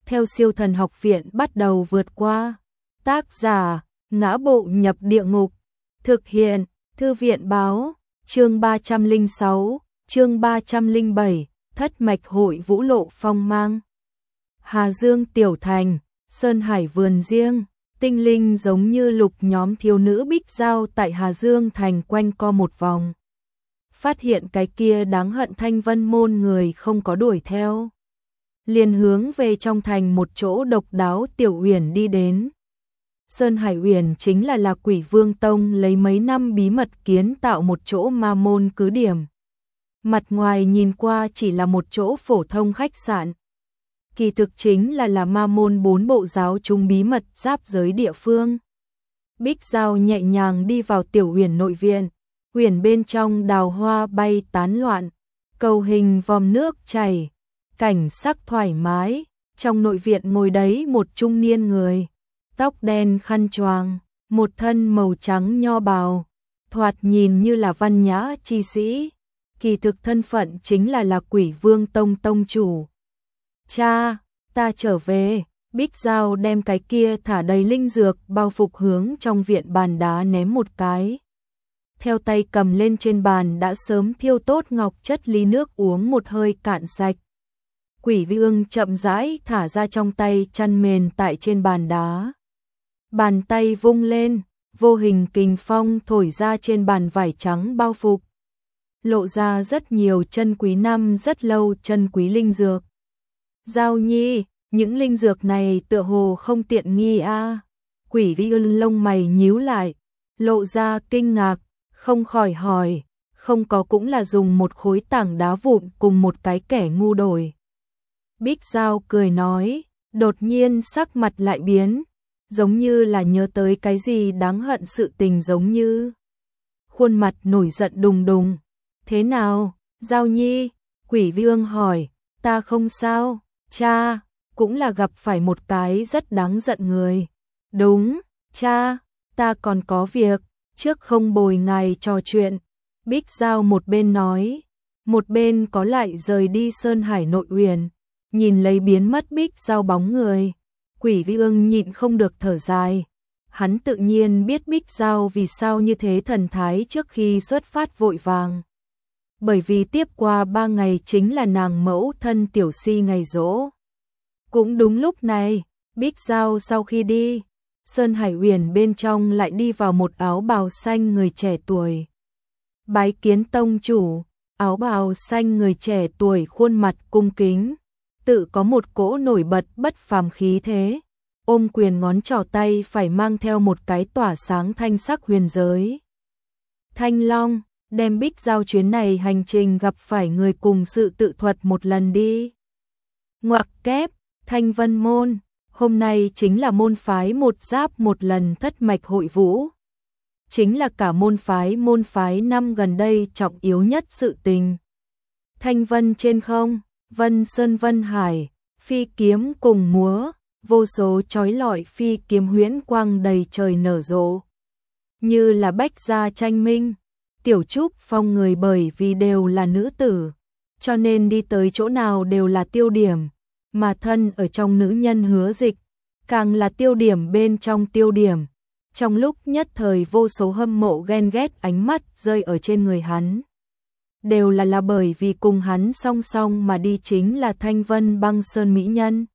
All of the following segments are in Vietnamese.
theo Siêu Thần Học Viện bắt đầu vượt qua. Tác giả: Ngã Bộ Nhập Địa Ngục. Thực hiện: Thư viện báo. Chương 306, chương 307, Thất Mạch Hội Vũ Lộ Phong Mang. Hà Dương Tiểu Thành, Sơn Hải Vườn Riêng, tinh linh giống như lục nhóm thiếu nữ Bích Giao tại Hà Dương Thành quanh co một vòng. Phát hiện cái kia đáng hận Thanh Vân môn người không có đuổi theo, liền hướng về trong thành một chỗ độc đáo tiểu uyển đi đến. Sơn Hải Uyển chính là Quỷ Vương Tông lấy mấy năm bí mật kiến tạo một chỗ ma môn cứ điểm. Mặt ngoài nhìn qua chỉ là một chỗ phổ thông khách sạn. Kỳ thực chính là ma môn 4 bộ giáo chúng bí mật giáp giới địa phương. Bích Giao nhẹ nhàng đi vào tiểu uyển nội viện. Uyển bên trong đào hoa bay tán loạn, cầu hình vòm nước chảy, cảnh sắc thoải mái. Trong nội viện ngồi đấy một trung niên người, tóc đen khăn choàng, một thân màu trắng nho bào, thoạt nhìn như là văn nhã chi sĩ, kỳ thực thân phận chính là Quỷ Vương Tông tông chủ. Cha, ta trở về. Bích Giao đem cái kia thả đầy linh dược bao phục hướng trong viện bàn đá ném một cái. Theo tay cầm lên trên bàn đã sớm thiêu tốt ngọc chất ly nước uống một hơi cạn sạch. Quỷ Vương chậm rãi thả ra trong tay chăn mền tại trên bàn đá. Bàn tay vung lên, vô hình kình phong thổi ra trên bàn vải trắng bao phục, lộ ra rất nhiều chân quý năm rất lâu chân quý linh dược. Giao Nhi, những linh dược này tựa hồ không tiện nghi a. Quỷ Vương lông mày nhíu lại, lộ ra kinh ngạc, không khỏi hỏi, không có cũng là dùng một khối tảng đá vụn cùng một cái kẻ ngu đổi. Bích Giao cười nói, đột nhiên sắc mặt lại biến, giống như là nhớ tới cái gì đáng hận sự tình giống như. Khuôn mặt nổi giận đùng đùng. Thế nào, Giao Nhi? Quỷ Vương hỏi. Ta không sao, cha, cũng là gặp phải một cái rất đáng giận người. Đúng, cha, ta còn có việc, trước không bồi ngài trò chuyện. Bích Giao một bên nói, một bên có lại rời đi Sơn Hải nội uyển, nhìn lấy biến mất Bích Giao bóng người. Quỷ Vương nhịn không được thở dài. Hắn tự nhiên biết Bích Giao vì sao như thế thần thái trước khi xuất phát vội vàng. Bởi vì tiếp qua 3 ngày chính là nàng mẫu thân tiểu si ngày giỗ. Cũng đúng lúc này, Bích Giao sau khi đi, Sơn Hải Uyển bên trong lại đi vào một áo bào xanh người trẻ tuổi. Bái kiến tông chủ. Áo bào xanh người trẻ tuổi khuôn mặt cung kính, tự có một cỗ nổi bật bất phàm khí thế, ôm quyền ngón trỏ tay phải mang theo một cái tỏa sáng thanh sắc huyền giới. Thanh Long, đem Bích Giao chuyến này hành trình gặp phải người cùng sự tự thuật một lần đi. Ngoặc kép, Thanh Vân môn, hôm nay chính là môn phái một giáp một lần thất mạch hội vũ. Chính là cả môn phái năm gần đây trọng yếu nhất sự tình. Thanh vân trên không, vân sơn vân hải, phi kiếm cùng múa, vô số chói lọi phi kiếm huyễn quang đầy trời nở rộ. Như là bách gia tranh minh, Tiểu Trúc Phong người bởi vì đều là nữ tử, cho nên đi tới chỗ nào đều là tiêu điểm, mà thân ở trong nữ nhân Hứa Dịch, càng là tiêu điểm bên trong tiêu điểm. Trong lúc nhất thời vô số hâm mộ ghen ghét ánh mắt rơi ở trên người hắn. Đều là bởi vì cùng hắn song song mà đi chính là Thanh Vân Băng Sơn mỹ nhân.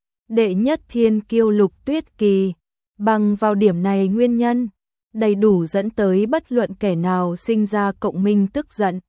Đệ nhất thiên kiêu Lục Tuyết Kỳ, bằng vào điểm này nguyên nhân, đầy đủ dẫn tới bất luận kẻ nào sinh ra cộng minh tức giận.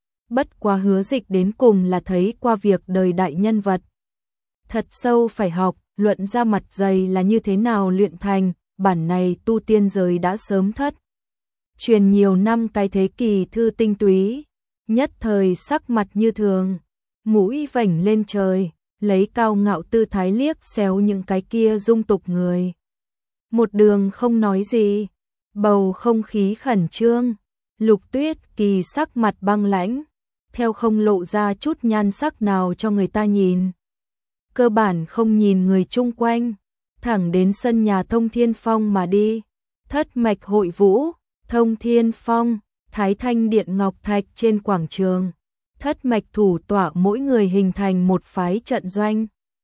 Bất quá Hứa Dịch đến cùng là thấy qua việc đời đại nhân vật. Thật sâu phải học, luận ra mặt dày là như thế nào luyện thành. Bản này tu tiên giới đã sớm thất truyền nhiều năm cái thế kỷ thư tinh túy, nhất thời sắc mặt như thường, mũi vểnh lên trời, lấy cao ngạo tư thái liếc xéo những cái kia dung tục người. Một đường không nói gì, bầu không khí khẩn trương, Lục Tuyết Kỳ sắc mặt băng lãnh, theo không lộ ra chút nhan sắc nào cho người ta nhìn. Cơ bản không nhìn người chung quanh, thẳng đến sân nhà Thông Thiên Phong mà đi. Thất mạch hội vũ, Thông Thiên Phong, Thái Thanh Điện Ngọc Thạch trên quảng trường. Thất mạch thủ tọa mỗi người hình thành một phái trận doanh.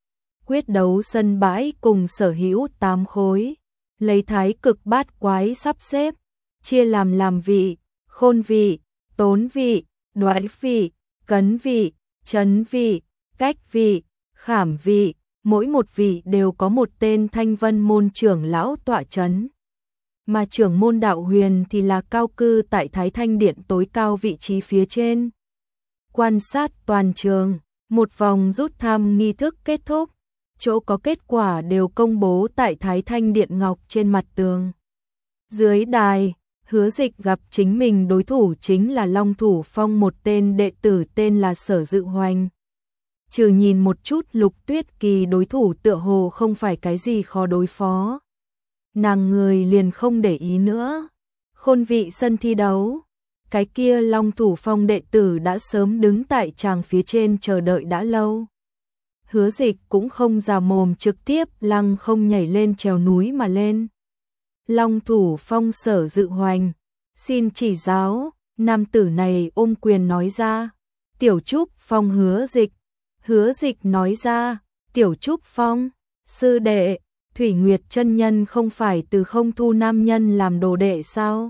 quyết đấu sân bãi cùng sở hữu 8 khối, lấy thái cực bát quái sắp xếp, chia làm vị, khôn vị, tốn vị, đoái vị, cấn vị, chấn vị, cách vị, khảm vị, mỗi một vị đều có một tên Thanh Vân môn trưởng lão tọa chấn. Mà trưởng môn Đạo Huyền thì là cao cư tại Thái Thanh Điện tối cao vị trí phía trên. Quan sát toàn trường, một vòng rút thăm nghi thức kết thúc, chỗ có kết quả đều công bố tại Thái Thanh Điện ngọc trên mặt tường. Dưới đài, Hứa Dịch gặp chính mình đối thủ chính là Long Thủ Phong, một tên đệ tử tên là Sở Dự Hoành. Trừ nhìn một chút Lục Tuyết Kỳ, đối thủ tựa hồ không phải cái gì khó đối phó. Nàng người liền không để ý nữa. Khôn vị sân thi đấu, cái kia Long Thủ Phong đệ tử đã sớm đứng tại tràng phía trên chờ đợi đã lâu. Hứa Dịch cũng không già mồm, trực tiếp lăng không nhảy lên trèo núi mà lên. Long Thủ Phong Sở Dự Hoành, xin chỉ giáo. Nam tử này ôm quyền nói ra. Tiểu Trúc Phong Hứa Dịch. Hứa Dịch nói ra, Tiểu Trúc Phong, sư đệ, Thủy Nguyệt chân nhân không phải từ không thu nam nhân làm đồ đệ sao?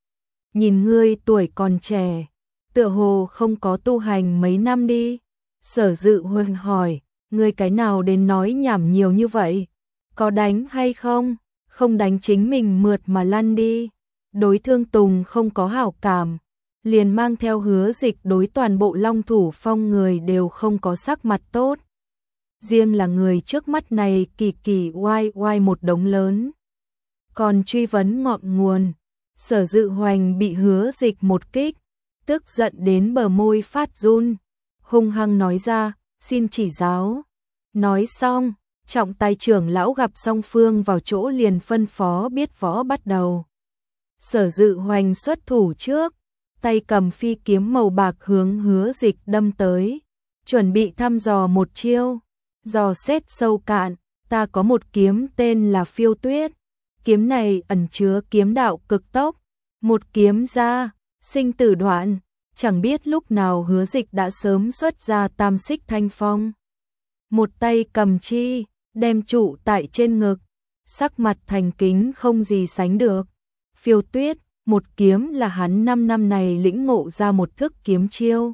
Nhìn ngươi tuổi còn trẻ, tựa hồ không có tu hành mấy năm đi. Sở Dự Hoành hỏi, ngươi cái nào đến nói nhảm nhiều như vậy? Có đánh hay không? Không đánh chính mình mượt mà lăn đi. Đối Thương Tùng không có hảo cảm, liền mang theo Hứa Dịch đối toàn bộ Long Thủ Phong người đều không có sắc mặt tốt. Riêng là người trước mắt này kỳ kỳ oai oai một đống lớn. Còn truy vấn ngọn nguồn, Sở Dự Hoành bị Hứa Dịch một kích, tức giận đến bờ môi phát run, hung hăng nói ra, xin chỉ giáo. Nói xong, trọng tài trưởng lão gặp song phương vào chỗ liền phân phó biết võ bắt đầu. Sở Dự Hoành xuất thủ trước, tay cầm phi kiếm màu bạc hướng Hứa Dịch đâm tới, chuẩn bị thăm dò một chiêu, dò xét sâu cạn. Ta có một kiếm tên là Phiêu Tuyết, kiếm này ẩn chứa kiếm đạo cực tốc, một kiếm ra, sinh tử đoạn. Chẳng biết lúc nào Hứa Dịch đã sớm xuất ra tam xích thanh phong, một tay cầm chi, đem trụ tại trên ngực, sắc mặt thành kính không gì sánh được. Phiêu Tuyết, một kiếm là hắn 5 năm này lĩnh ngộ ra một thức kiếm chiêu,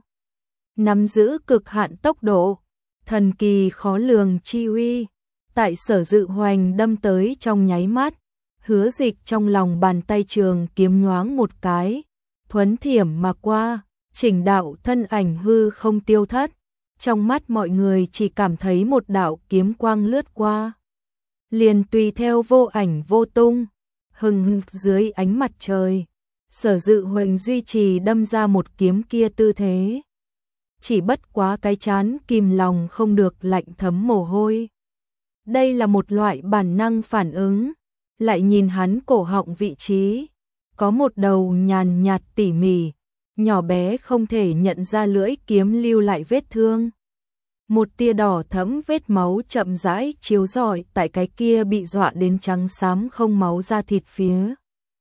nắm giữ cực hạn tốc độ, thần kỳ khó lường chi uy. Tại Sở Dự Hoành đâm tới trong nháy mắt, Hứa Dịch trong lòng bàn tay trường kiếm nhoáng một cái, thuấn thiểm mà qua, chỉnh đạo thân ảnh hư không tiêu thất. Trong mắt mọi người chỉ cảm thấy một đạo kiếm quang lướt qua, liền tùy theo vô ảnh vô tung. Hừng dưới ánh mặt trời, Sở Dự Hoành duy trì đâm ra một kiếm kia tư thế, chỉ bất quá cái chán kìm lòng không được lạnh thấm mồ hôi. Đây là một loại bản năng phản ứng. Lại nhìn hắn cổ họng vị trí, có một đầu nhàn nhạt tỉ mỉ, nhỏ bé không thể nhận ra lưỡi kiếm lưu lại vết thương. Một tia đỏ thẫm vết máu chậm rãi chiếu rọi tại cái kia bị dọa đến trắng xám không máu da thịt phía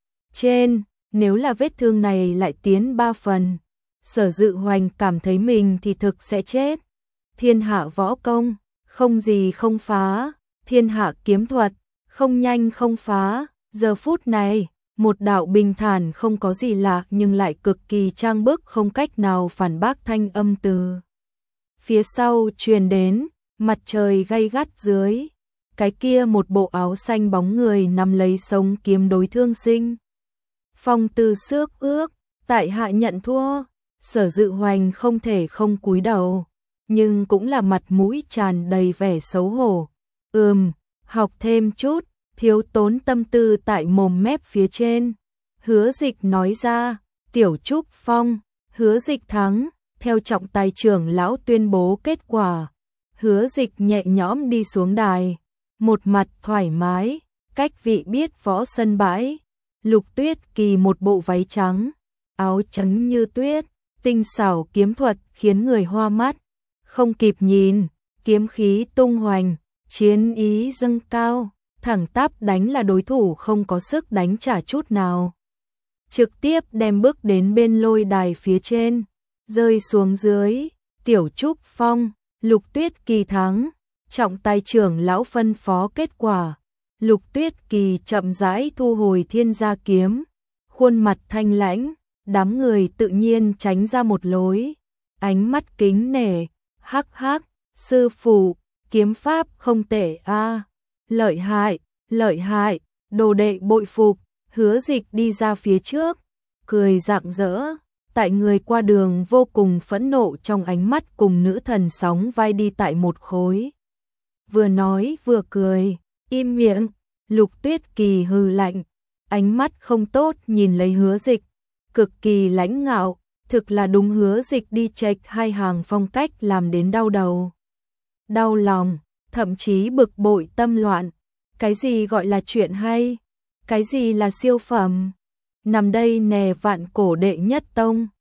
trên. Nếu là vết thương này lại tiến 3 phần, Sở Dự Hoành cảm thấy mình thì thực sẽ chết. Thiên hạ võ công, không gì không phá, thiên hạ kiếm thuật, không nhanh không phá. Giờ phút này, một đạo bình thản không có gì lạ nhưng lại cực kỳ trang bức không cách nào phản bác thanh âm từ phía sau truyền đến. Mặt trời gay gắt dưới, cái kia một bộ áo xanh bóng người nắm lấy sống kiếm đối Thương Sinh Phong từ xước ước, tại hạ nhận thua. Sở Dự Hoành không thể không cúi đầu, nhưng cũng là mặt mũi tràn đầy vẻ xấu hổ. Học thêm chút, thiếu tốn tâm tư tại mồm mép phía trên. Hứa Dịch nói ra, Tiểu Trúc Phong, Hứa Dịch thắng. Theo trọng tài trưởng lão tuyên bố kết quả, Hứa Dịch nhẹ nhõm đi xuống đài, một mặt thoải mái. Cách vị biết võ sân bãi, Lục Tuyết Kỳ một bộ váy trắng, áo trắng như tuyết, tinh xảo kiếm thuật khiến người hoa mắt. Không kịp nhìn, kiếm khí tung hoành, chiến ý dâng cao, thẳng tắp đánh là đối thủ không có sức đánh trả chút nào. Trực tiếp đem bước đến bên lôi đài phía trên, rơi xuống dưới. Tiểu Trúc Phong, Lục Tuyết Kỳ thắng. trọng tài trưởng lão phân phó kết quả. Lục Tuyết Kỳ chậm rãi thu hồi Thiên Gia kiếm, khuôn mặt thanh lãnh, đám người tự nhiên tránh ra một lối, ánh mắt kính nể, hắc hắc, sư phụ, kiếm pháp không tệ a, lợi hại, đồ đệ bội phục. Hứa Dịch đi ra phía trước, cười rạng rỡ, tại người qua đường vô cùng phẫn nộ trong ánh mắt cùng nữ thần sóng vai đi tại một khối. Vừa nói vừa cười, im miệng. Lục Tuyết Kỳ hừ lạnh, ánh mắt không tốt nhìn lấy Hứa Dịch, cực kỳ lãnh ngạo, thực là đúng Hứa Dịch đi chệch hai hàng phong cách làm đến đau đầu. Đau lòng, thậm chí bực bội tâm loạn, cái gì gọi là chuyện hay, cái gì là siêu phẩm, nằm đây nè vạn cổ đệ nhất tông.